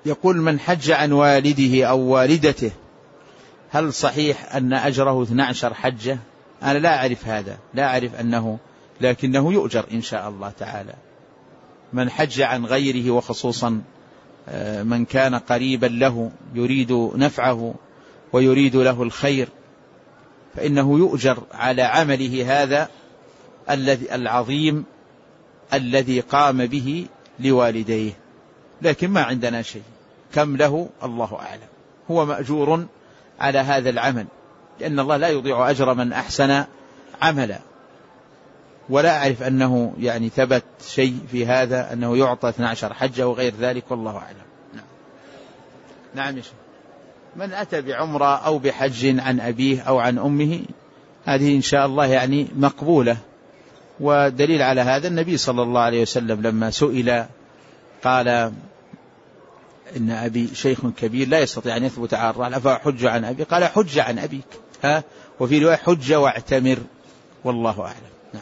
يقول من حج عن والده أو والدته هل صحيح أن أجره 12 حجة؟ أنا لا أعرف هذا، لا أعرف أنه، لكنه يؤجر إن شاء الله تعالى. من حج عن غيره وخصوصا من كان قريبا له يريد نفعه ويريد له الخير فإنه يؤجر على عمله هذا العظيم الذي قام به لوالديه، لكن ما عندنا شيء، كم له الله أعلم، هو مأجور على هذا العمل، لأن الله لا يضيع أجر من أحسن عملا. ولا أعرف أنه يعني ثبت شيء في هذا أنه يعطى 12 حجة وغير ذلك، والله أعلم. نعم. من أتى بعمرة أو بحج عن أبيه أو عن أمه هذه إن شاء الله يعني مقبولة. ودليل على هذا النبي صلى الله عليه وسلم لما سئل قال إن أبي شيخ كبير لا يستطيع أن يثبت على الرحل أفأحج عن أبي؟ قال حج عن أبيك، وفي رواية حج واعتمر، والله أعلم.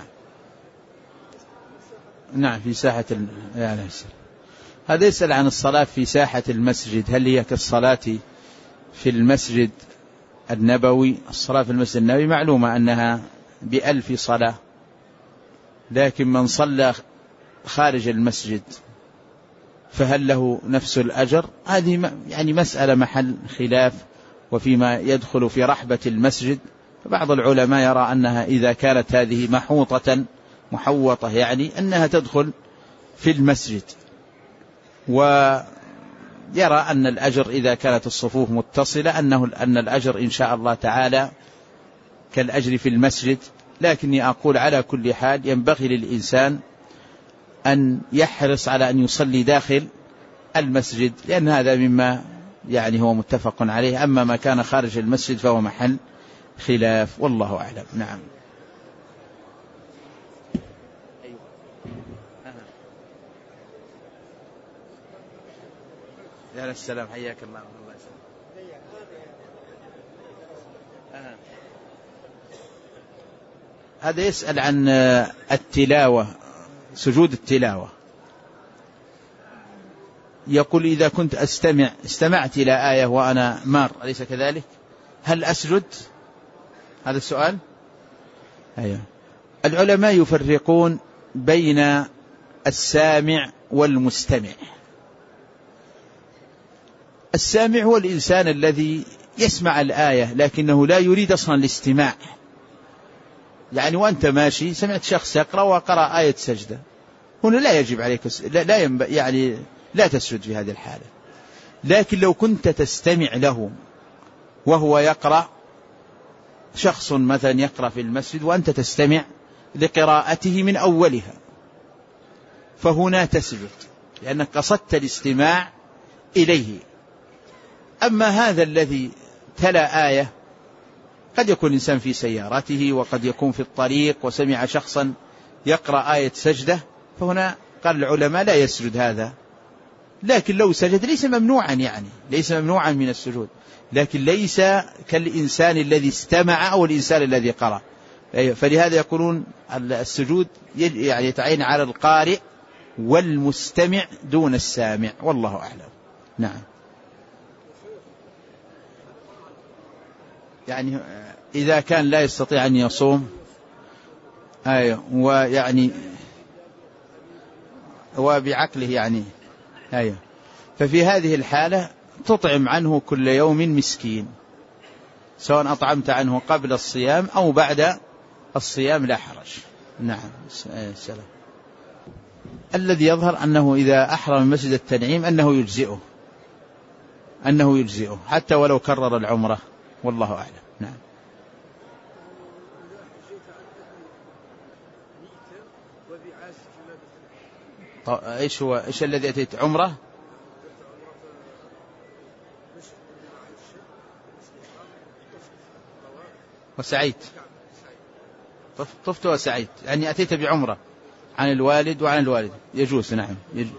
نعم. في ساحة هذا يسأل عن الصلاة في ساحة المسجد، هل هي كالصلاة في المسجد النبوي؟ الصلاة في المسجد النبوي معلومة أنها ب1000 صلاة، لكن من صلى خارج المسجد فهل له نفس الأجر؟ هذه يعني مسألة محل خلاف، وفيما يدخل في رحبة المسجد فبعض العلماء يرى أنها إذا كانت هذه محوطة يعني أنها تدخل في المسجد، ويرى أن الأجر إذا كانت الصفوف متصلة أن الأجر إن شاء الله تعالى كالأجر في المسجد. لكني أقول على كل حال ينبغي للإنسان أن يحرص على أن يصلي داخل المسجد، لأن هذا مما يعني هو متفق عليه، أما ما كان خارج المسجد فهو محل خلاف، والله أعلم. نعم. يا السلام، حياك الله. الله يسلمك. هذا يسأل عن التلاوة، سجود التلاوة. يقول إذا كنت استمعت إلى آية وأنا مار، أليس كذلك؟ هل أسجد؟ هذا السؤال. أيوة. العلماء يفرقون بين السامع والمستمع. السامع هو الإنسان الذي يسمع الآية لكنه لا يريد أصلا الاستماع، يعني وأنت ماشي سمعت شخص يقرأ وقرأ آية سجدة، هنا لا يجب عليك يعني لا تسجد في هذه الحالة. لكن لو كنت تستمع له وهو يقرأ، شخص مثلا يقرأ في المسجد وأنت تستمع لقراءته من أولها، فهنا تسجد لأنك قصدت الاستماع إليه. أما هذا الذي تلا آية، قد يكون الإنسان في سيارته وقد يكون في الطريق وسمع شخصا يقرأ آية سجدة، فهنا قال العلماء لا يسجد هذا. لكن لو سجد ليس ممنوعا، يعني ليس ممنوعا من السجود، لكن ليس كالإنسان الذي استمع أو الإنسان الذي قرأ. فلهذا يقولون السجود يعني يتعين على القارئ والمستمع دون السامع، والله أعلم. نعم. يعني إذا كان لا يستطيع أن يصوم، أيوة، ويعني وبعقله يعني، أيوة، ففي هذه الحالة تطعم عنه كل يوم مسكين، سواء أطعمت عنه قبل الصيام أو بعد الصيام لا حرج. نعم. السلام. الذي يظهر أنه إذا أحرم مسجد التنعيم أنه يجزئه حتى ولو كرر العمرة، والله أعلم. نعم. إيش الذي أتيت عمرة؟ وسعيت، طفت وسعيت، يعني أتيت بعمرة عن الوالد وعن الوالد، يجوز. نعم.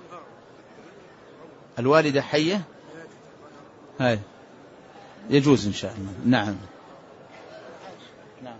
الوالدة حية، هاي يجوز إن شاء الله. نعم. نعم.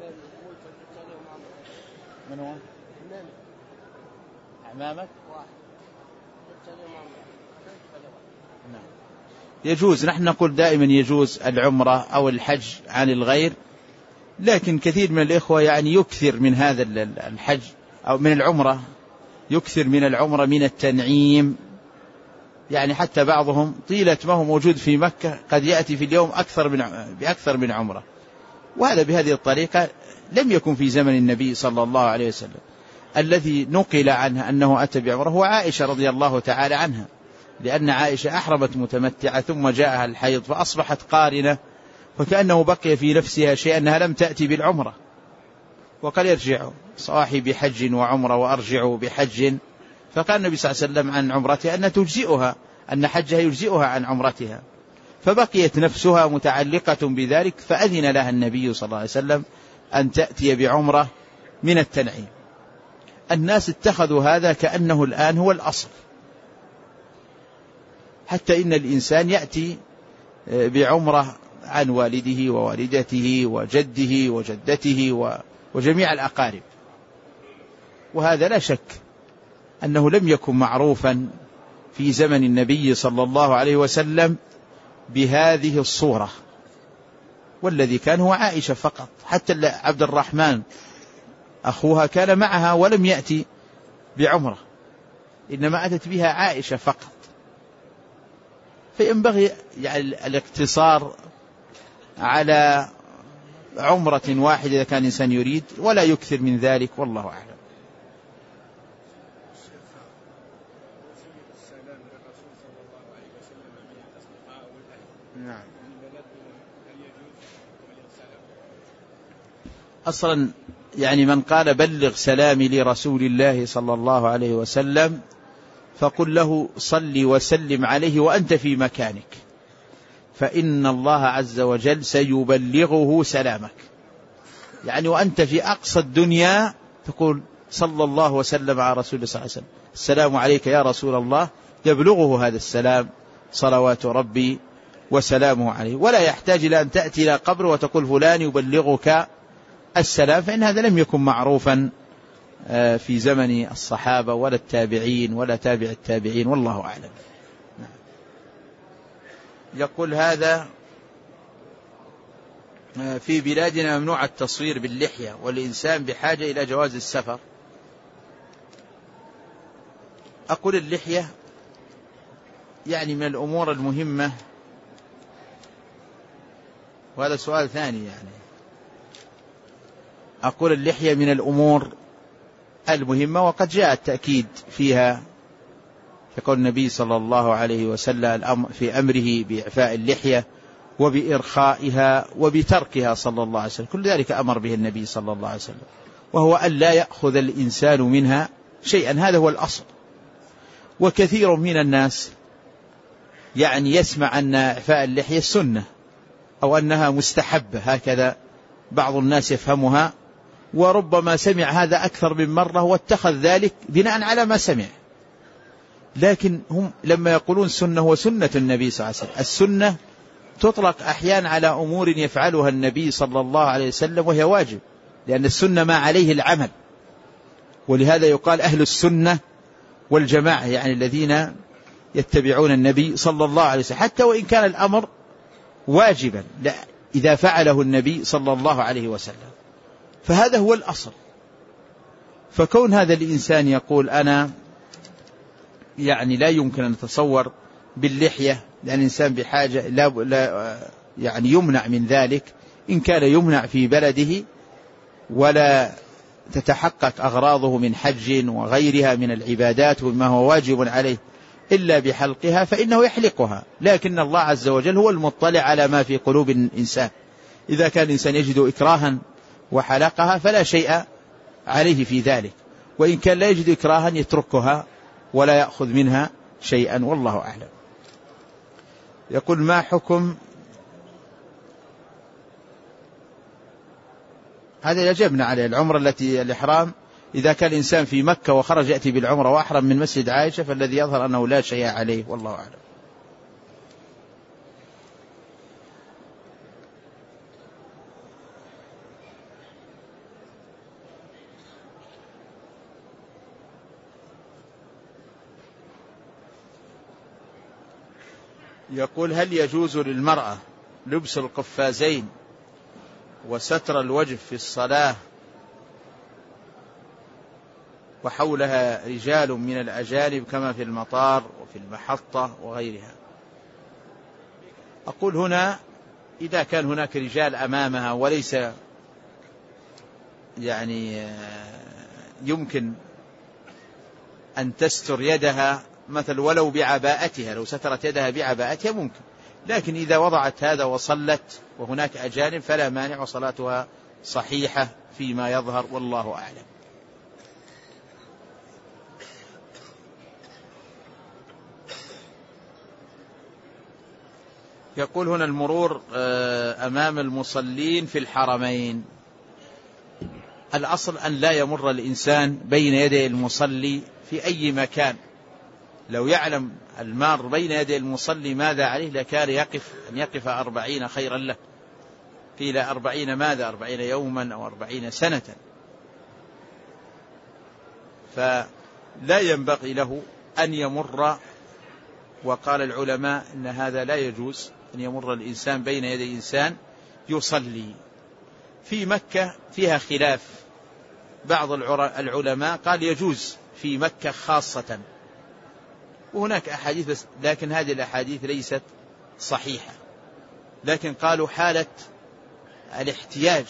من هو؟ أعمامك؟ يجوز، نحن نقول دائما يجوز العمرة أو الحج عن الغير، لكن كثير من الإخوة يعني يكثر من هذا الحج أو من العمرة، يكثر من العمرة من التنعيم، يعني حتى بعضهم طيلة ما هو موجود في مكة قد يأتي في اليوم بأكثر من عمرة، وهذا بهذه الطريقة لم يكن في زمن النبي صلى الله عليه وسلم. الذي نقل عنها أنه أتى بعمرة هو عائشة رضي الله تعالى عنها، لأن عائشة أحرمت متمتعة ثم جاءها الحيض فأصبحت قارنة، فكأنه بقي في نفسها شيء أنها لم تأتي بالعمرة، وقال يرجع صاحي بحج وعمرة وأرجع بحج، فقال النبي صلى الله عليه وسلم عن عمرتها أن تجزئها، أن حجها يجزئها عن عمرتها، فبقيت نفسها متعلقة بذلك، فأذن لها النبي صلى الله عليه وسلم أن تأتي بعمرة من التنعيم. الناس اتخذوا هذا كأنه الآن هو الأصل، حتى إن الإنسان يأتي بعمرة عن والده ووالدته وجده وجدته وجميع الأقارب، وهذا لا شك أنه لم يكن معروفا في زمن النبي صلى الله عليه وسلم بهذه الصورة، والذي كان هو عائشة فقط، حتى عبد الرحمن أخوها كان معها ولم يأتي بعمرة، إنما أتت بها عائشة فقط. فينبغي يعني الاقتصار على عمرة واحدة إذا كان الإنسان يريد، ولا يكثر من ذلك، والله أعلم. أصلا يعني من قال بلغ سلامي لرسول الله صلى الله عليه وسلم فقل له صل وسلم عليه وأنت في مكانك، فإن الله عز وجل سيبلغه سلامك. يعني وأنت في أقصى الدنيا تقول صلى الله وسلم على رسول الله صلى الله عليه وسلم، السلام عليك يا رسول الله، يبلغه هذا السلام صلوات ربي وسلامه عليه، ولا يحتاج إلى أن تأتي إلى قبر وتقول فلان يبلغك السلام، فإن هذا لم يكن معروفا في زمن الصحابة ولا التابعين ولا تابع التابعين، والله أعلم. يقول هذا في بلادنا ممنوع التصوير باللحية والإنسان بحاجة إلى جواز السفر. أقول اللحية يعني من الأمور المهمة، وهذا سؤال ثاني، يعني أقول اللحية من الأمور المهمة، وقد جاء التأكيد فيها، يقول النبي صلى الله عليه وسلم في أمره بإعفاء اللحية وبإرخائها وبتركها صلى الله عليه وسلم، كل ذلك أمر به النبي صلى الله عليه وسلم، وهو أن لا يأخذ الإنسان منها شيئا، هذا هو الأصل. وكثير من الناس يعني يسمع أن إعفاء اللحية سنة أو أنها مستحبة، هكذا بعض الناس يفهمها، وربما سمع هذا أكثر من مرة واتخذ ذلك بناء على ما سمع. لكن هم لما يقولون سنة وسنة النبي صلى الله عليه وسلم، السنة تطلق أحيانا على أمور يفعلها النبي صلى الله عليه وسلم وهي واجب، لأن السنة ما عليه العمل، ولهذا يقال أهل السنة والجماعة، يعني الذين يتبعون النبي صلى الله عليه وسلم، حتى وإن كان الأمر واجبا لا إذا فعله النبي صلى الله عليه وسلم، فهذا هو الأصل. فكون هذا الإنسان يقول أنا يعني لا يمكن أن نتصور باللحية لأن الإنسان بحاجة لا يعني يمنع من ذلك، إن كان يمنع في بلده ولا تتحقق أغراضه من حج وغيرها من العبادات وما هو واجب عليه إلا بحلقها فإنه يحلقها، لكن الله عز وجل هو المطلع على ما في قلوب الإنسان، إذا كان الإنسان يجد إكراها وحلقها فلا شيء عليه في ذلك، وإن كان لا يجد إكراها يتركها ولا يأخذ منها شيئا، والله أعلم. يقول ما حكم هذا يجبنا عليه العمرة التي الإحرام، إذا كان الإنسان في مكة وخرج يأتي بالعمرة وأحرم من مسجد عائشة فالذي يظهر أنه لا شيء عليه، والله أعلم. يقول: هل يجوز للمرأة لبس القفازين وستر الوجه في الصلاة وحولها رجال من الأجانب كما في المطار وفي المحطة وغيرها؟ أقول هنا إذا كان هناك رجال أمامها وليس يمكن أن تستر يدها مثل ولو بعباءتها، لو سترت يدها بعباءتها ممكن، لكن إذا وضعت هذا وصلت وهناك أجانب فلا مانع وصلاتها صحيحة فيما يظهر، والله أعلم. يقول هنا: المرور أمام المصلين في الحرمين، الأصل أن لا يمر الإنسان بين يدي المصلي في أي مكان. لو يعلم المار بين يدي المصلي ماذا عليه لكان أن يقف 40 خيرا له. قيل 40 ماذا؟ 40 يوما أو 40 سنة. فلا ينبغي له أن يمر، وقال العلماء أن هذا لا يجوز أن يمر الإنسان بين يدي إنسان يصلي. في مكة فيها خلاف، بعض العلماء قال يجوز في مكة خاصة، وهناك أحاديث بس، لكن هذه الأحاديث ليست صحيحة. لكن قالوا حالة الاحتياج،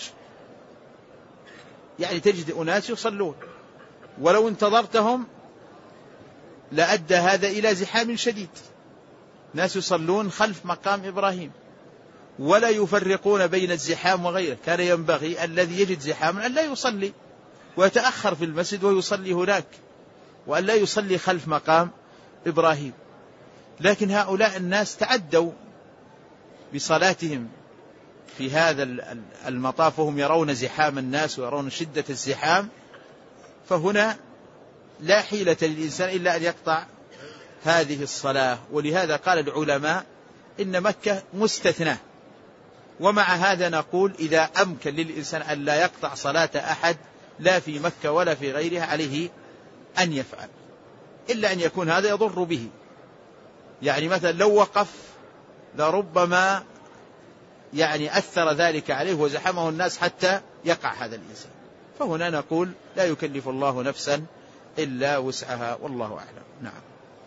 تجد أناس يصلون ولو انتظرتهم لأدى هذا إلى زحام شديد، ناس يصلون خلف مقام إبراهيم ولا يفرقون بين الزحام وغيره. كان ينبغي الذي يجد زحاما أن لا يصلي ويتأخر في المسجد ويصلي هناك، وأن لا يصلي خلف مقام إبراهيم. لكن هؤلاء الناس تعدوا بصلاتهم في هذا المطاف وهم يرون زحام الناس ويرون شدة الزحام، فهنا لا حيلة للإنسان إلا أن يقطع هذه الصلاة. ولهذا قال العلماء إن مكة مستثنى، ومع هذا نقول إذا أمكن للإنسان أن لا يقطع صلاة أحد لا في مكة ولا في غيرها عليه أن يفعل، إلا أن يكون هذا يضر به. مثلا لو وقف لربما أثر ذلك عليه وزحمه الناس حتى يقع هذا الإنسان. فهنا نقول لا يكلف الله نفسا إلا وسعها، والله أعلم. نعم.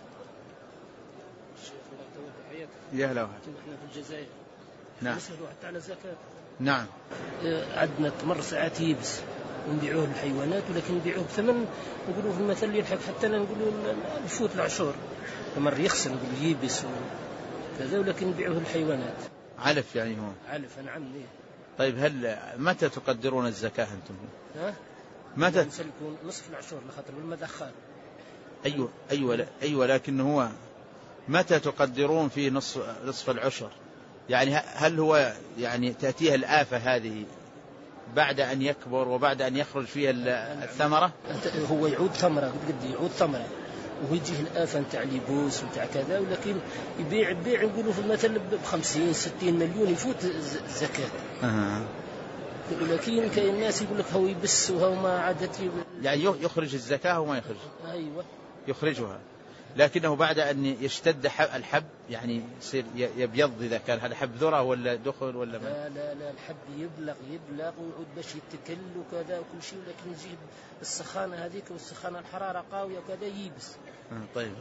يا هلا احنا في الجزائر. نعم. نسأل حتى على زكاة. نعم. عندنا تمر ساعات يبس ونبيعوه للحيوانات، ولكن نبيعوه بثمن نقولوا في المثل يلحق حتى نقولوا نفوت العشور. تمر يخسر نقولوا يبس وكذا، ولكن نبيعوه للحيوانات. علف هو علف. نعم. طيب متى تقدرون الزكاة أنتم؟ متى يكون نصف العشور لخاطر المدخار. أيوة لكن هو متى تقدرون في نصف العشر؟ هل هو تأتيها الآفة هذه بعد أن يكبر وبعد أن يخرج فيها الثمرة؟ هو يعود ثمرة، قد يعود ثمرة ويجيه الآفة نتاع ليبوس نتاع كذا، ولكن يبيع نقولوا في المثل ب50 60 مليون يفوت الزكاة. ولكن كاين الناس يقول لك هو يبس وهو ما عادت يخرج الزكاة وما يخرج. أيوة يخرجها، لكنه بعد أن يشتد الحب يصير يبيض، إذا كان هذا حب ذرة ولا دخل ولا لا الحب يبلغ ويعود باش يتكل وكذا وكل شيء، لكن يجيب السخانة هذيك والسخانة الحرارة قوية وكذا يبس. طيب.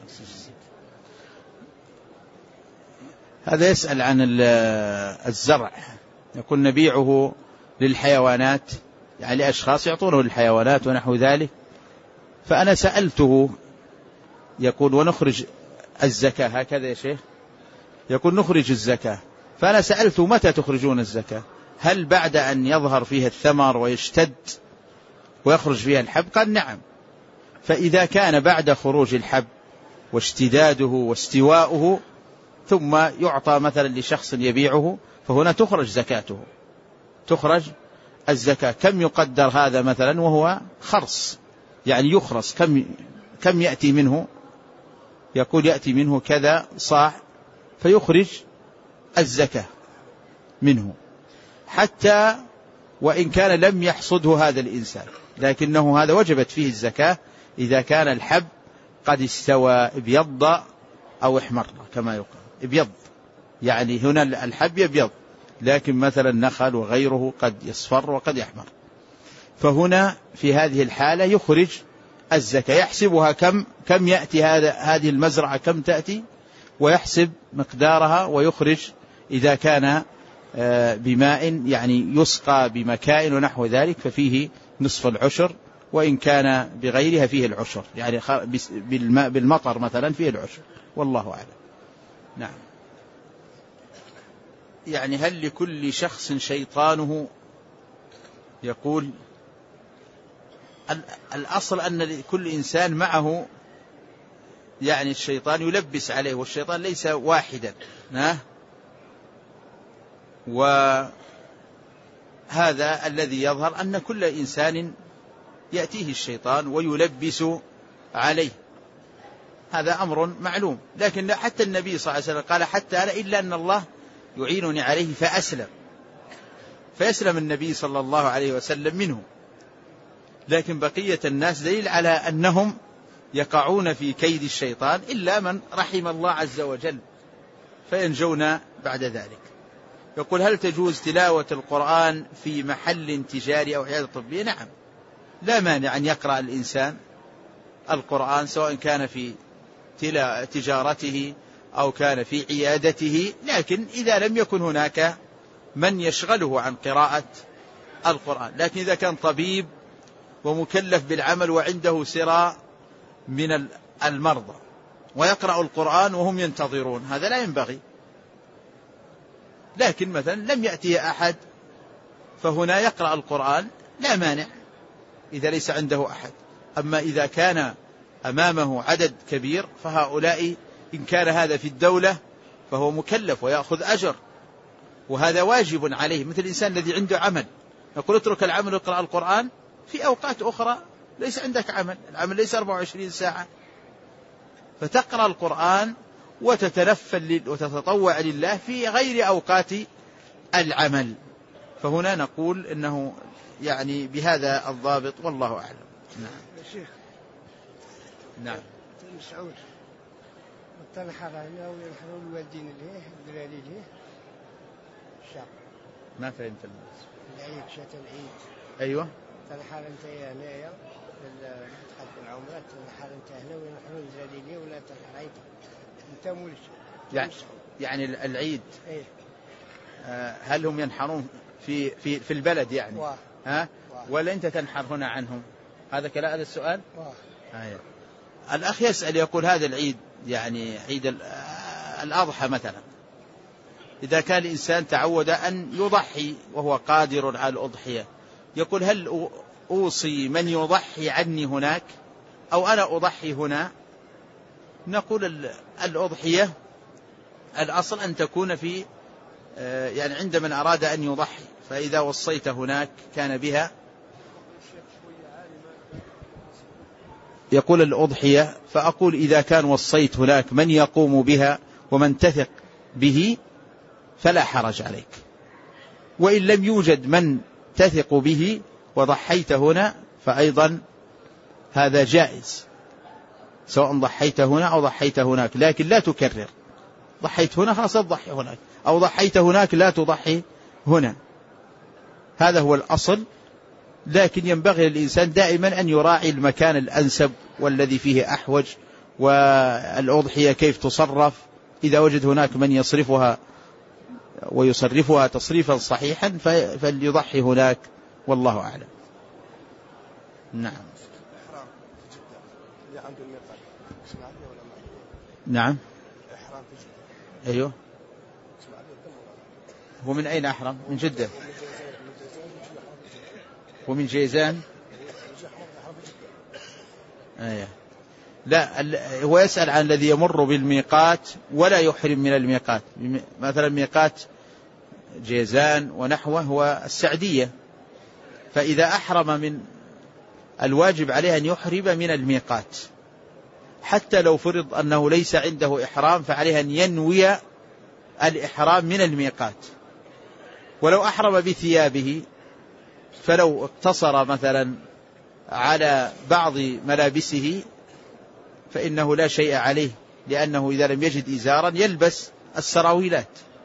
هذا يسأل عن الزرع، يقول نبيعه للحيوانات، لأشخاص يعطونه للحيوانات ونحو ذلك. فأنا سألته يقول ونخرج الزكاة، هكذا يا شيخ، يقول نخرج الزكاة. فأنا سألته متى تخرجون الزكاة؟ هل بعد أن يظهر فيها الثمر ويشتد ويخرج فيها الحب؟ قال نعم. فإذا كان بعد خروج الحب واشتداده واستواؤه ثم يعطى مثلا لشخص يبيعه، فهنا تخرج زكاته، تخرج الزكاة. كم يقدر هذا مثلا وهو خرص، يخرص، كم يأتي منه؟ يقول يأتي منه كذا صاع، فيخرج الزكاة منه، حتى وإن كان لم يحصده هذا الإنسان، لكنه هذا وجبت فيه الزكاة إذا كان الحب قد استوى ابيض أو احمر كما يقال، ابيض يعني هنا الحب يبيض، لكن مثلا النخل وغيره قد يصفر وقد يحمر. فهنا في هذه الحالة يخرج الزكاة، يحسبها كم يأتي هذه المزرعة كم تأتي، ويحسب مقدارها ويخرج إذا كان بماء يعني يسقى بمكائن ونحو ذلك ففيه نصف العشر، وإن كان بغيرها فيه العشر، يعني بالمطر مثلا فيه العشر، والله أعلم. نعم. يعني هل لكل شخص شيطانه؟ يقول الأصل أن لكل إنسان معه يعني الشيطان يلبس عليه، والشيطان ليس واحدا، وهذا الذي يظهر أن كل إنسان يأتيه الشيطان ويلبس عليه، هذا أمر معلوم. لكن حتى النبي صلى الله عليه وسلم قال حتى أنا إلا أن الله يعينني عليه فيسلم النبي صلى الله عليه وسلم منه. لكن بقية الناس دليل على أنهم يقعون في كيد الشيطان إلا من رحم الله عز وجل فينجون بعد ذلك. يقول هل تجوز تلاوة القرآن في محل تجاري أو عيادة طبية؟ نعم، لا مانع أن يقرأ الإنسان القرآن سواء كان في تجارته أو كان في عيادته، لكن إذا لم يكن هناك من يشغله عن قراءة القرآن. لكن إذا كان طبيب ومكلف بالعمل وعنده سراء من المرضى ويقرأ القرآن وهم ينتظرون، هذا لا ينبغي. لكن مثلا لم يأتيه أحد فهنا يقرأ القرآن لا مانع إذا ليس عنده أحد. أما إذا كان أمامه عدد كبير فهؤلاء إن كان هذا في الدولة فهو مكلف ويأخذ أجر، وهذا واجب عليه، مثل الإنسان الذي عنده عمل يقول اترك العمل واقرأ القرآن. في أوقات أخرى ليس عندك عمل، العمل ليس 24 ساعة، فتقرأ القرآن وتتنفل وتتطوع لله في غير أوقات العمل. فهنا نقول إنه يعني بهذا الضابط، والله أعلم. نعم. شيخ. نعم. مسعود تنحر هنا وينحروا الوالدين ليه الدراري ليه الشعب. ما فهمت الناس. العيد شات العيد. أيوة. تنحر أنت هنايا تحط العمرة، تنحر أنت هنا وينحروا الدراري ليه ولا تنحر عيد أنت مولد. يعني العيد. إيه. هل هم ينحرون في البلد يعني؟ ولا أنت تنحر هنا عنهم؟ هذا السؤال. الأخ يسأل يقول هذا العيد يعني عيد الأضحى مثلا، إذا كان الإنسان تعود أن يضحي وهو قادر على الأضحية، يقول هل أوصي من يضحي عني هناك أو أنا أضحي هنا؟ نقول الأضحية الأصل أن تكون في يعني عند من أراد أن يضحي، فإذا وصيت هناك كان بها. يقول الأضحية، فأقول إذا كان وصيت هناك من يقوم بها ومن تثق به فلا حرج عليك، وإن لم يوجد من تثق به وضحيت هنا فأيضا هذا جائز، سواء ضحيت هنا أو ضحيت هناك، لكن لا تكرر. ضحيت هنا خلاص تضحي هناك، أو ضحيت هناك لا تضحي هنا، هذا هو الأصل. لكن ينبغي للإنسان دائما أن يراعي المكان الأنسب والذي فيه أحوج، والأضحية كيف تصرف، إذا وجد هناك من يصرفها ويصرفها تصريفا صحيحا فليضحي هناك، والله أعلم. نعم. نعم. أيوه. هو من أين أحرم؟ من جدة. ومن جيزان. لا، هو يسأل عن الذي يمر بالميقات ولا يحرم من الميقات، مثلا ميقات جيزان ونحوه هو السعدية، فإذا أحرم من الواجب عليه أن يحرم من الميقات، حتى لو فرض أنه ليس عنده إحرام فعليه أن ينوي الإحرام من الميقات. ولو أحرم بثيابه فلو اقتصر مثلا على بعض ملابسه فإنه لا شيء عليه، لأنه إذا لم يجد إزارا يلبس السراويلات.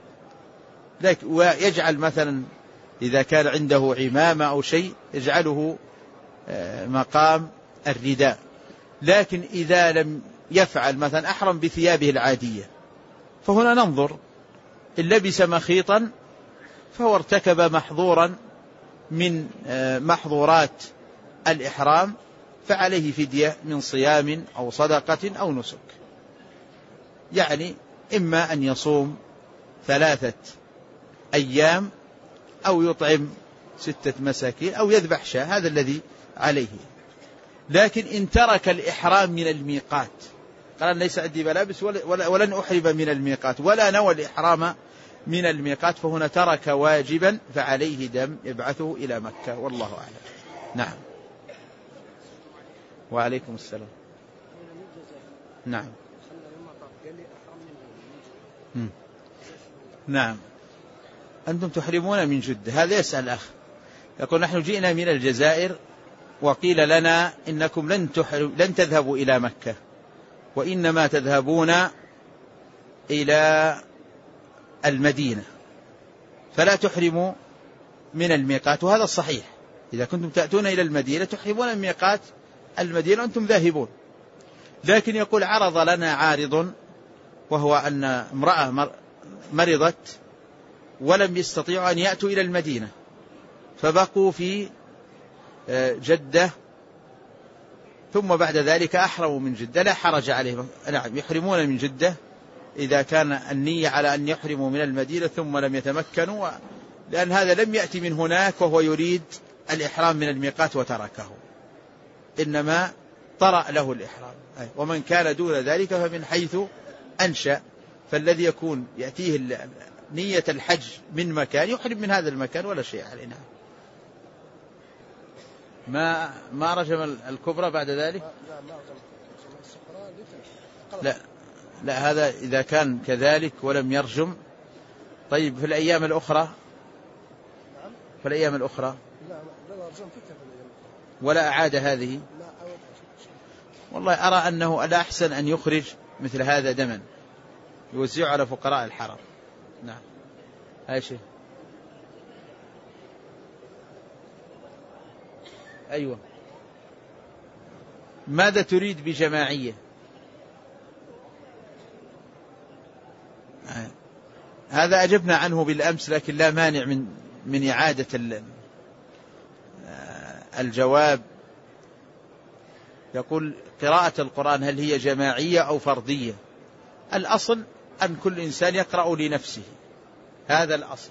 ويجعل مثلا إذا كان عنده عمامة أو شيء يجعله مقام الرداء. لكن إذا لم يفعل مثلا أحرم بثيابه العادية، فهنا ننظر إن لبس مخيطا فهو ارتكب محظورا من محظورات الإحرام، فعليه فدية من صيام أو صدقة أو نسك، يعني إما أن يصوم 3 أيام أو يطعم 6 مساكين أو يذبح شاة، هذا الذي عليه. لكن إن ترك الإحرام من الميقات، قال ليس عندي ملابس ولن أحرم من الميقات ولا نوى الإحرام من الميقات، فهنا ترك واجبا فعليه دم يبعثه إلى مكة، والله أعلم. نعم. وعليكم السلام. نعم. نعم. أنتم تحرمون من جدة. هذا يسأل أخ يقول نحن جئنا من الجزائر وقيل لنا إنكم لن تذهبوا إلى مكة وإنما تذهبون إلى المدينة فلا تحرموا من الميقات، وهذا الصحيح. إذا كنتم تأتون إلى المدينة تحرمون من ميقات المدينة وأنتم ذاهبون. لكن يقول عرض لنا عارض، وهو أن امرأة مرضت ولم يستطيعوا أن يأتوا إلى المدينة فبقوا في جدة، ثم بعد ذلك أحرموا من جدة، لا حرج عليهم. نعم، يحرمون من جدة إذا كان النية على أن يحرموا من المدينة ثم لم يتمكنوا، لأن هذا لم يأتي من هناك وهو يريد الإحرام من الميقات وتركه، إنما طرأ له الإحرام. ومن كان دون ذلك فمن حيث أنشأ، فالذي يكون يأتيه نية الحج من مكان يحرم من هذا المكان ولا شيء علينا. ما رجم الكبرى بعد ذلك؟ لا هذا إذا كان كذلك ولم يرجم. طيب في الأيام الأخرى ولا أعاد هذه؟ والله أرى أنه الأحسن أن يخرج مثل هذا دما يوزعه على فقراء الحرم. نعم. أي شيء. أيوة. ماذا تريد بجماعية؟ هذا أجبنا عنه بالأمس، لكن لا مانع من إعادة الجواب. يقول قراءة القرآن هل هي جماعية أو فردية؟ الأصل أن كل إنسان يقرأ لنفسه، هذا الأصل،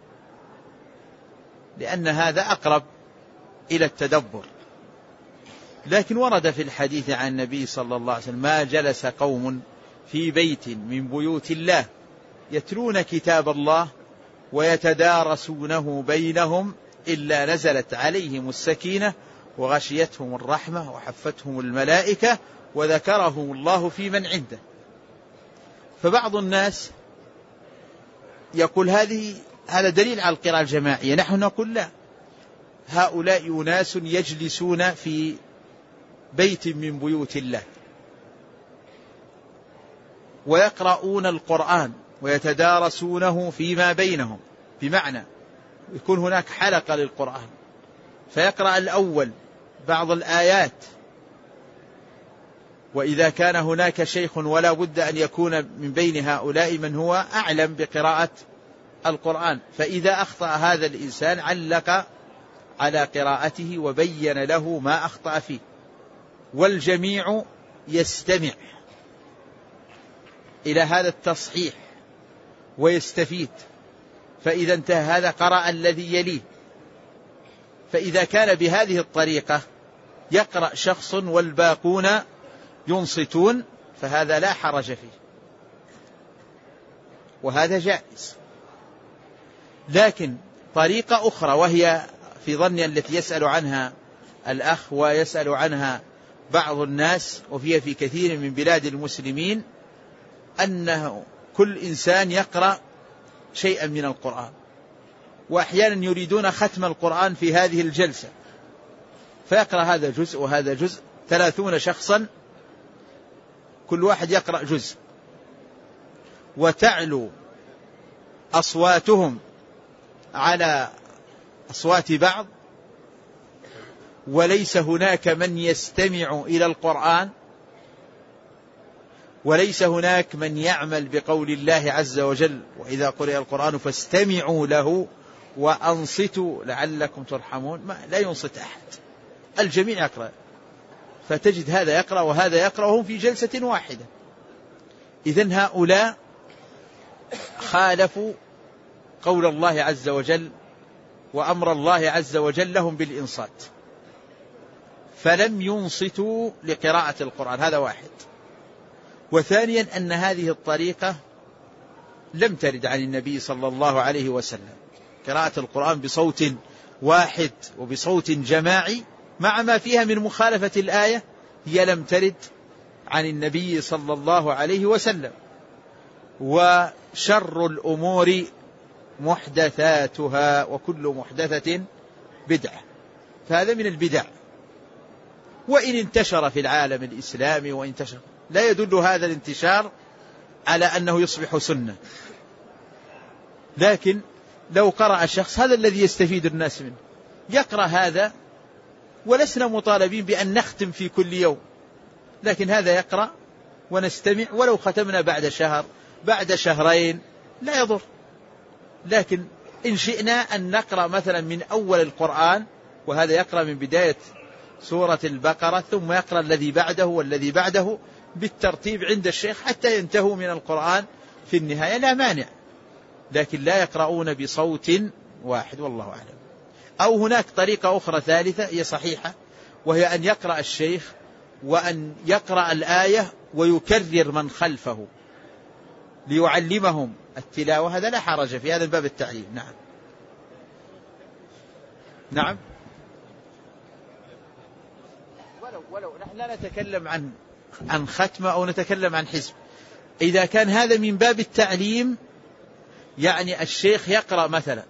لأن هذا أقرب إلى التدبر. لكن ورد في الحديث عن النبي صلى الله عليه وسلم ما جلس قوم في بيت من بيوت الله يتلون كتاب الله ويتدارسونه بينهم إلا نزلت عليهم السكينة وغشيتهم الرحمة وحفتهم الملائكة وذكرهم الله في من عنده. فبعض الناس يقول هذا دليل على القراءة الجماعية. نحن نقول لا، هؤلاء أناس يجلسون في بيت من بيوت الله ويقرؤون القرآن ويتدارسونه فيما بينهم، بمعنى يكون هناك حلقة للقرآن فيقرأ الأول بعض الآيات، وإذا كان هناك شيخ ولا بد أن يكون من بين هؤلاء من هو أعلم بقراءة القرآن، فإذا أخطأ هذا الإنسان علق على قراءته وبين له ما أخطأ فيه، والجميع يستمع إلى هذا التصحيح ويستفيد. فإذا انتهى هذا قرأ الذي يليه. فإذا كان بهذه الطريقة يقرأ شخص والباقون ينصتون فهذا لا حرج فيه، وهذا جائز. لكن طريقة أخرى وهي في ظني التي يسأل عنها الأخ ويسأل عنها بعض الناس، وفيها في كثير من بلاد المسلمين، أنه كل إنسان يقرأ شيئا من القرآن، وأحيانا يريدون ختم القرآن في هذه الجلسة، فيقرأ هذا جزء وهذا جزء، 30 شخصا كل واحد يقرأ جزء، وتعلو أصواتهم على أصوات بعض، وليس هناك من يستمع إلى القرآن، وليس هناك من يعمل بقول الله عز وجل: وإذا قرئ القرآن فاستمعوا له وأنصتوا لعلكم ترحمون. لا ينصت أحد، الجميع يقرأ، فتجد هذا يقرأ وهذا يقرأ وهم في جلسة واحدة. إذن هؤلاء خالفوا قول الله عز وجل وأمر الله عز وجل لهم بالإنصات، فلم ينصتوا لقراءة القرآن. هذا واحد. وثانيا أن هذه الطريقة لم ترد عن النبي صلى الله عليه وسلم، قراءة القرآن بصوت واحد وبصوت جماعي مع ما فيها من مخالفة الآية، هي لم ترد عن النبي صلى الله عليه وسلم. وشر الأمور محدثاتها وكل محدثة بدعة، فهذا من البدع. وإن انتشر في العالم الإسلامي وانتشر، لا يدل هذا الانتشار على أنه يصبح سنة. لكن لو قرأ شخص، هذا الذي يستفيد الناس منه، يقرأ هذا، ولسنا مطالبين بأن نختم في كل يوم، لكن هذا يقرأ ونستمع، ولو ختمنا بعد شهر بعد شهرين لا يضر. لكن إن شئنا أن نقرأ مثلا من أول القرآن، وهذا يقرأ من بداية سورة البقرة ثم يقرأ الذي بعده والذي بعده بالترتيب عند الشيخ حتى ينتهوا من القرآن في النهاية، لا مانع، لكن لا يقرؤون بصوت واحد، والله أعلم. أو هناك طريقة أخرى ثالثة هي صحيحة، وهي أن يقرأ الشيخ وأن يقرأ الآية ويكرر من خلفه ليعلمهم التلاوة، هذا لا حرج في هذا الباب التعليم. نعم نعم. ولو نحن لا نتكلم عن ختمة أو نتكلم عن حزب، إذا كان هذا من باب التعليم، يعني الشيخ يقرأ مثلا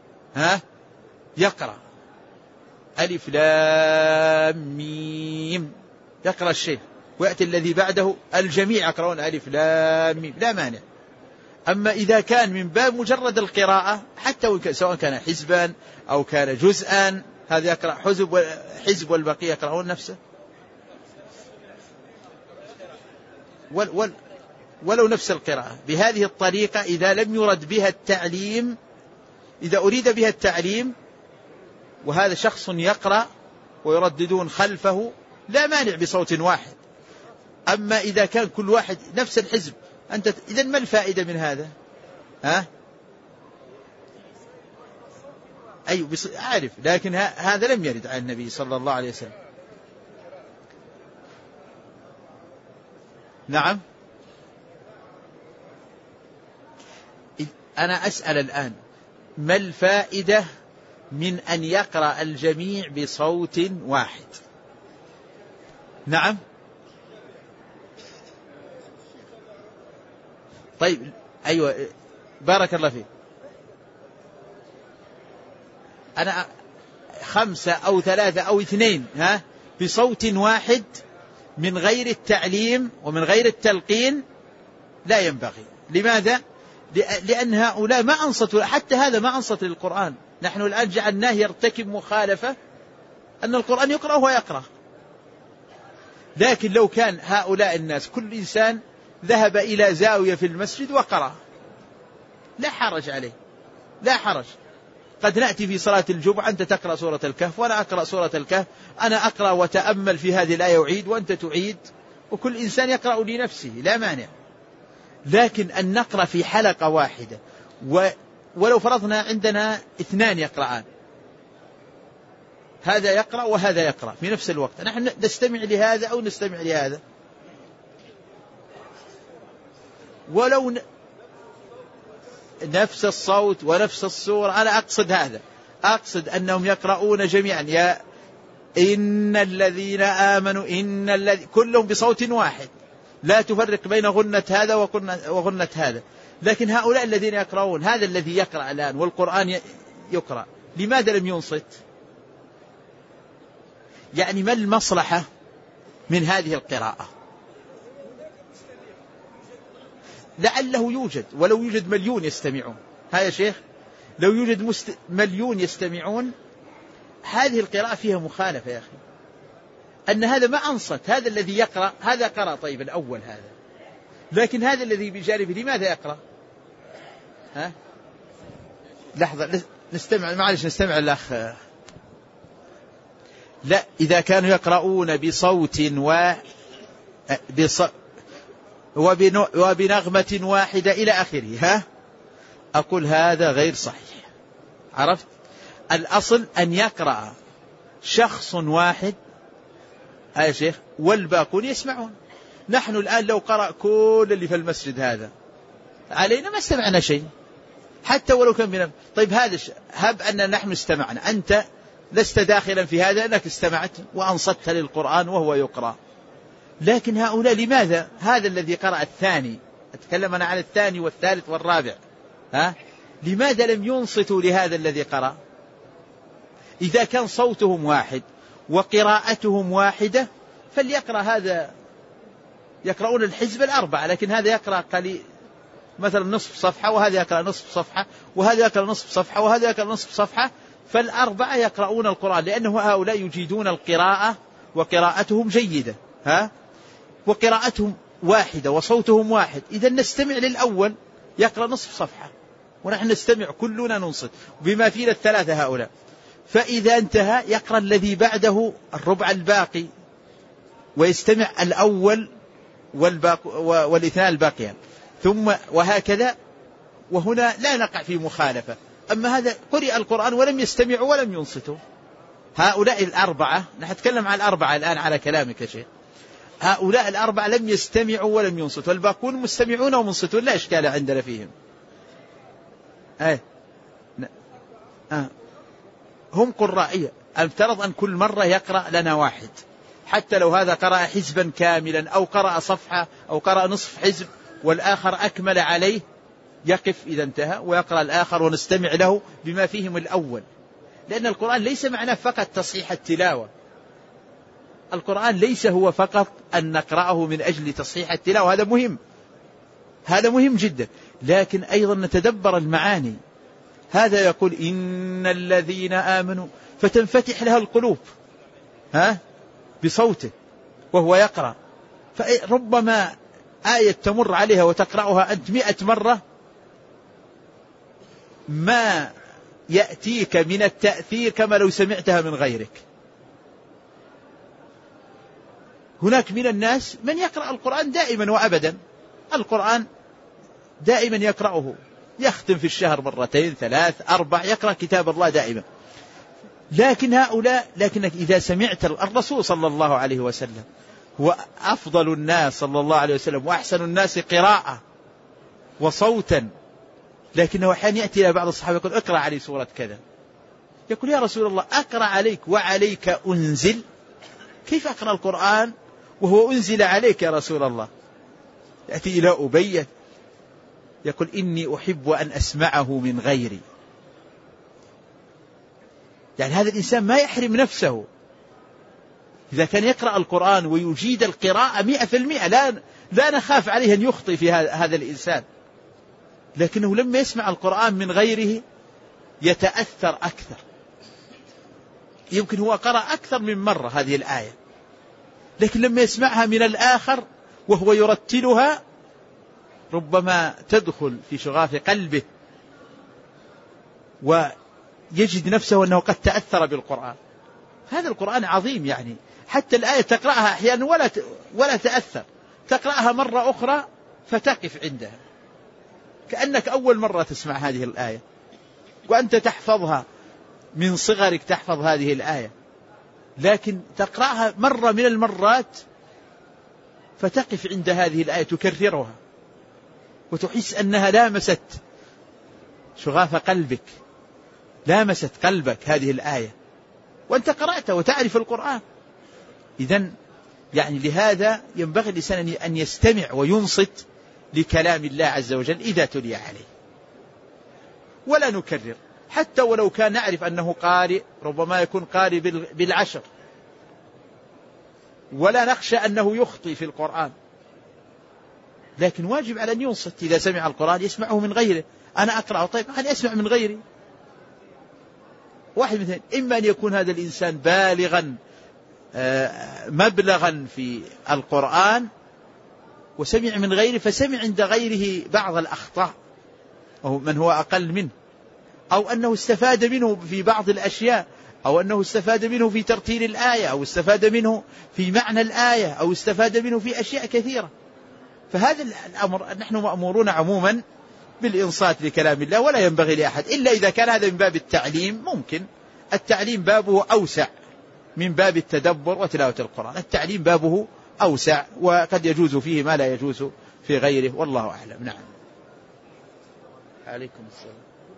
يقرأ ألف لام ميم، يقرأ الشيخ، ويأتي الذي بعده الجميع يقرؤون ألف لام ميم، لا مانع. أما إذا كان من باب مجرد القراءة، حتى سواء كان حزبا أو كان جزءا، هذا يقرأ حزب والبقية يقرؤون نفسه، ولو نفس القراءة بهذه الطريقة. إذا لم يرد بها التعليم، إذا أريد بها التعليم وهذا شخص يقرأ ويرددون خلفه، لا مانع بصوت واحد. أما إذا كان كل واحد نفس الحزب، أنت إذن ما الفائدة من هذا؟ أيوة عارف، لكن هذا لم يرد عن النبي صلى الله عليه وسلم. نعم. أنا أسأل الآن، ما الفائدة من أن يقرأ الجميع بصوت واحد؟ نعم. طيب أيوة، بارك الله فيك. أنا 5 أو 3 أو 2 بصوت واحد من غير التعليم ومن غير التلقين لا ينبغي. لماذا؟ لأن هؤلاء ما أنصتوا، حتى هذا ما أنصت للقرآن. نحن الآن جعلناه يرتكب مخالفة، أن القرآن يقرأ وهو يقرأ. لكن لو كان هؤلاء الناس كل إنسان ذهب إلى زاوية في المسجد وقرأ، لا حرج عليه، لا حرج. قد نأتي في صلاة الجمعة، أنت تقرأ سورة الكهف وأنا أقرأ سورة الكهف، أنا أقرأ وتأمل في هذه الآية وعيد وأنت تعيد، وكل إنسان يقرأ لنفسه، لا مانع. لكن أن نقرأ في حلقة واحدة، ولو فرضنا عندنا 2 يقرأان، هذا يقرأ وهذا يقرأ في نفس الوقت، نحن نستمع لهذا أو نستمع لهذا، ولو نفس الصوت ونفس الصورة. أنا أقصد هذا، أقصد أنهم يقرؤون جميعا يا إن الذين آمنوا إن الذي، كلهم بصوت واحد، لا تفرق بين غنة هذا وغنة هذا. لكن هؤلاء الذين يقرؤون، هذا الذي يقرأ الآن والقرآن يقرأ، لماذا لم ينصت؟ يعني ما المصلحة من هذه القراءة؟ لعله يوجد، ولو يوجد 1,000,000 يستمعون، ها يا شيخ، لو يوجد مليون يستمعون، هذه القراءة فيها مخالفة يا أخي، أن هذا ما أنصت، هذا الذي يقرأ هذا قرأ طيب الأول هذا، لكن هذا الذي بجانبه لماذا يقرأ؟ ها؟ لحظة نستمع، معلش نستمع الأخ. لا، إذا كانوا يقرؤون بصوت وبنغمة واحدة إلى آخره، ها؟ أقول هذا غير صحيح. عرفت؟ الأصل أن يقرأ شخص واحد يا شيخ والباقون يسمعون. نحن الآن لو قرأ كل اللي في المسجد هذا علينا ما استمعنا شيء، حتى ولو كان بنا. طيب هذا هب أن نحن استمعنا، أنت لست داخلا في هذا أنك استمعت وأنصت للقرآن وهو يقرأ، لكن هؤلاء لماذا؟ هذا الذي قرأ الثاني، أتكلم أنا عن الثاني والثالث والرابع، ها؟ لماذا لم ينصتوا لهذا الذي قرأ؟ إذا كان صوتهم واحد وقراءتهم واحدة فليقرأ هذا، يقرؤون الحزب الأربعة، لكن هذا يقرأ قليل مثلا نصف صفحة، وهذا يقرأ نصف صفحة، وهذا يقرأ نصف صفحة، وهذا يقرأ نصف صفحة، فالأربعة يقرؤون القرآن، لأنه هؤلاء يجيدون القراءة وقراءتهم جيدة، ها؟ وقراءتهم واحدة وصوتهم واحد. إذا نستمع للأول يقرأ نصف صفحة ونحن نستمع كلنا ننصت بما فينا الثلاثة هؤلاء، فإذا انتهى يقرأ الذي بعده الربع الباقي ويستمع الأول والاثنان الباقيان، ثم وهكذا، وهنا لا نقع في مخالفة. أما هذا قرئ القرآن ولم يستمعوا ولم ينصتوا، هؤلاء الأربعة، نتكلم عن الأربعة الآن على كلامك يا شيخ، هؤلاء الأربعة لم يستمعوا ولم ينصتوا، والباقون مستمعون ومنصتون، لا إشكال عندنا فيهم. هم قرائية، افترض أن كل مرة يقرأ لنا واحد، حتى لو هذا قرأ حزبا كاملا أو قرأ صفحة أو قرأ نصف حزب والآخر أكمل عليه، يقف إذا انتهى ويقرأ الآخر ونستمع له بما فيهم الأول، لأن القرآن ليس معناه فقط تصحيح التلاوة، القرآن ليس هو فقط أن نقرأه من أجل تصحيح التلاوة، هذا مهم، هذا مهم جدا، لكن أيضا نتدبر المعاني. هذا يقول إن الذين آمنوا فتنفتح لها القلوب، ها؟ بصوته وهو يقرأ، فربما آية تمر عليها وتقرأها أنت 100 مرة ما يأتيك من التأثير كما لو سمعتها من غيرك. هناك من الناس من يقرأ القرآن دائما وأبدا، القرآن دائما يقرأه، يختم في الشهر 2 3 4 يقرأ كتاب الله دائما، لكن هؤلاء، لكنك إذا سمعت الرسول صلى الله عليه وسلم هو أفضل الناس صلى الله عليه وسلم وأحسن الناس قراءة وصوتا، لكنه أحيانا يأتي إلى بعض الصحابة يقول اقرأ علي سورة كذا، يقول يا رسول الله أقرأ عليك وعليك أنزل، كيف أقرأ القرآن وهو أنزل عليك يا رسول الله؟ يأتي إلى أبي يقول إني أحب أن أسمعه من غيري. يعني هذا الإنسان ما يحرم نفسه، إذا كان يقرأ القرآن ويجيد القراءة 100% لا نخاف عليه أن يخطئ في هذا الإنسان، لكنه لما يسمع القرآن من غيره يتأثر أكثر، يمكن هو قرأ أكثر من مرة هذه الآية، لكن لما يسمعها من الآخر وهو يرتلها ربما تدخل في شغاف قلبه ويجد نفسه أنه قد تأثر بالقرآن. هذا القرآن عظيم، يعني حتى الآية تقرأها أحيانا ولا تأثر، تقرأها مرة أخرى فتقف عندها كأنك أول مرة تسمع هذه الآية، وأنت تحفظها من صغرك، تحفظ هذه الآية، لكن تقرأها مرة من المرات فتقف عند هذه الآية تكررها وتحس أنها لامست شغاف قلبك، لامست قلبك هذه الآية، وأنت قرأت وتعرف القرآن. إذن يعني لهذا ينبغي الإنسان أن يستمع وينصت لكلام الله عز وجل إذا تلي عليه، ولا نكرر، حتى ولو كان نعرف أنه قارئ، ربما يكون قارئ بالعشر، ولا نخشى أنه يخطئ في القرآن، لكن واجب على أن ينصت. إذا سمع القرآن يسمعه من غيره. أنا أقرأ طيب أنا أسمع من غيري. واحد مثلا، إما أن يكون هذا الإنسان بالغا مبلغا في القرآن وسمع من غيره، فسمع عند غيره بعض الأخطاء أو من هو أقل منه، أو أنه استفاد منه في بعض الأشياء، أو أنه استفاد منه في ترتيل الآية، أو استفاد منه في معنى الآية، أو استفاد منه في أشياء كثيرة. فهذا الأمر نحن مأمورون عموما بالإنصات لكلام الله، ولا ينبغي لأحد إلا إذا كان هذا من باب التعليم. ممكن التعليم بابه أوسع من باب التدبر وتلاوة القرآن. التعليم بابه أوسع وقد يجوز فيه ما لا يجوز في غيره، والله أعلم. نعم. عليكم السلام.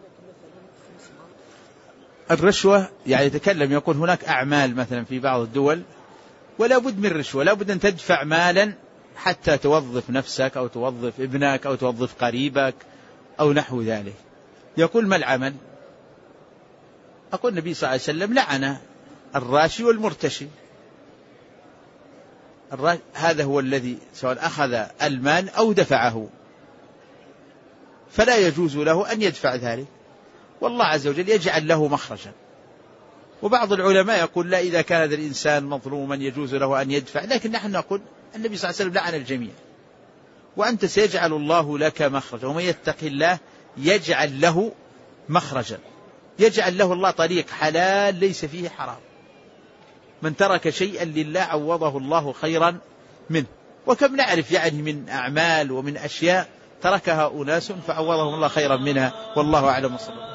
الرشوة يعني يتكلم يقول هناك أعمال مثلا في بعض الدول ولا بد من رشوة، لا بد أن تدفع مالا حتى توظف نفسك أو توظف ابنك أو توظف قريبك أو نحو ذلك. يقول ما العمل؟ أقول النبي صلى الله عليه وسلم لعن الراشي والمرتشي. هذا هو الذي سواء أخذ المال أو دفعه، فلا يجوز له أن يدفع ذلك، والله عز وجل يجعل له مخرجا. وبعض العلماء يقول لا، إذا كان هذا الإنسان مظلوما يجوز له أن يدفع، لكن نحن نقول النبي صلى الله عليه وسلم لعن الجميع، وأنت سيجعل الله لك مخرجا، ومن يتق الله يجعل له مخرجا، يجعل له الله طريق حلال ليس فيه حرام. من ترك شيئا لله عوضه الله خيرا منه. وكم نعرف يعني من أعمال ومن أشياء تركها أناس فعوضهم الله خيرا منها، والله أعلم.